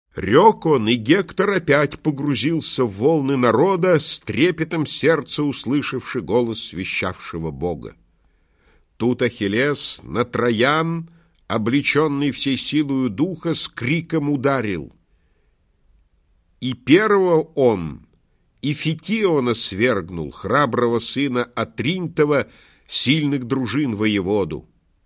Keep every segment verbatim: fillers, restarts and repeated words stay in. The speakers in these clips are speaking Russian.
Рек он, и Гектор опять погрузился в волны народа, с трепетом сердца услышавши голос вещавшего Бога. Тут Ахиллес на Троян, облеченный всей силою духа, с криком ударил. И первого он, и Фетиона свергнул, храброго сына Атринтова, сильных дружин воеводу.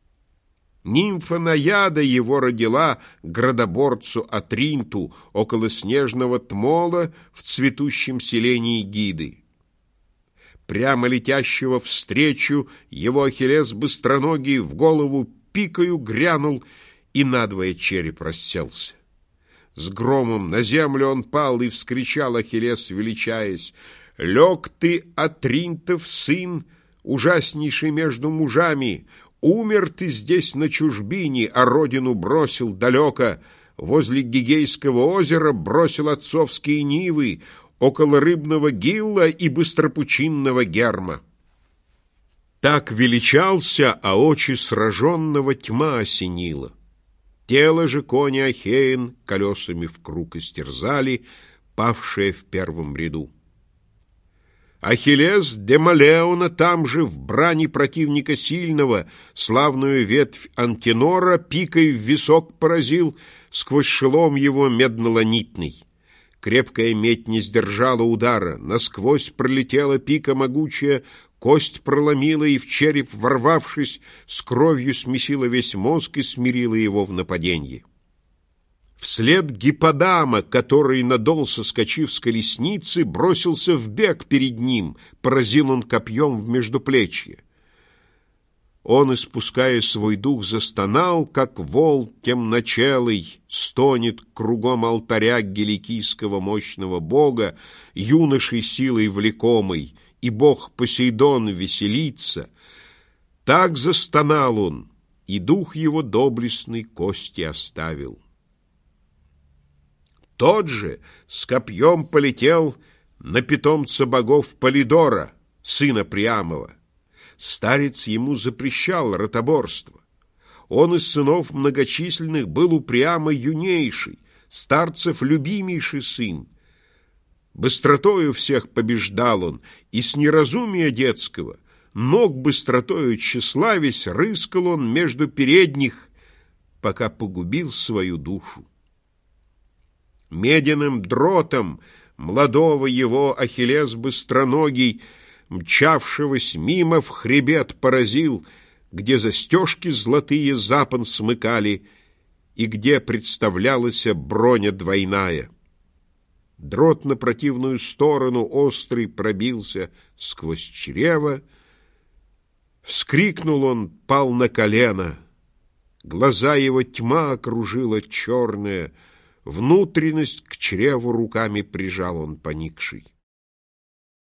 Нимфа Наяда его родила градоборцу Атринту около снежного Тмола в цветущем селении Гиды. Прямо летящего встречу его Ахиллес быстроногий в голову пикою грянул, и надвое череп расселся. С громом на землю он пал, и вскричал Ахиллес, величаясь: «Лег ты, Атринтов сын, ужаснейший между мужами! Умер ты здесь на чужбине, а родину бросил далеко, возле Гигейского озера бросил отцовские нивы, около рыбного Гилла и быстропучинного Герма». Так величался, а очи сраженного тьма осенила. Тело же коня Ахеин колесами вкруг истерзали, павшее в первом ряду. Ахиллес Демолеона там же, в брани противника сильного, славную ветвь Антенора пикой в висок поразил сквозь шелом его меднолонитный. Крепкая медь не сдержала удара, насквозь пролетела пика могучая, кость проломила и в череп, ворвавшись, с кровью смесила весь мозг и смирила его в нападенье. Вслед Гипподама, который надол, соскочив с колесницы, бросился в бег перед ним, поразил он копьем в междуплечье. Он, испуская свой дух, застонал, как вол темночелый, стонет кругом алтаря геликийского мощного бога, юношей силой влекомый, и бог Посейдон веселится. Так застонал он, и дух его доблестный кости оставил. Тот же с копьем полетел на питомца богов Полидора, сына Приамова. Старец ему запрещал ротоборство. Он из сынов многочисленных был у Приама юнейший, старцев любимейший сын. Быстротою всех побеждал он, и с неразумия детского, ног быстротою тщеславясь, рыскал он между передних, пока погубил свою душу. Медяным дротом молодого его Ахиллес быстроногий, мчавшегося мимо, в хребет поразил, где застежки золотые запон смыкали и где представлялась броня двойная. Дрот на противную сторону острый пробился сквозь чрево. Вскрикнул он, пал на колено. Глаза его тьма окружила черная, внутренность к чреву руками прижал он поникший.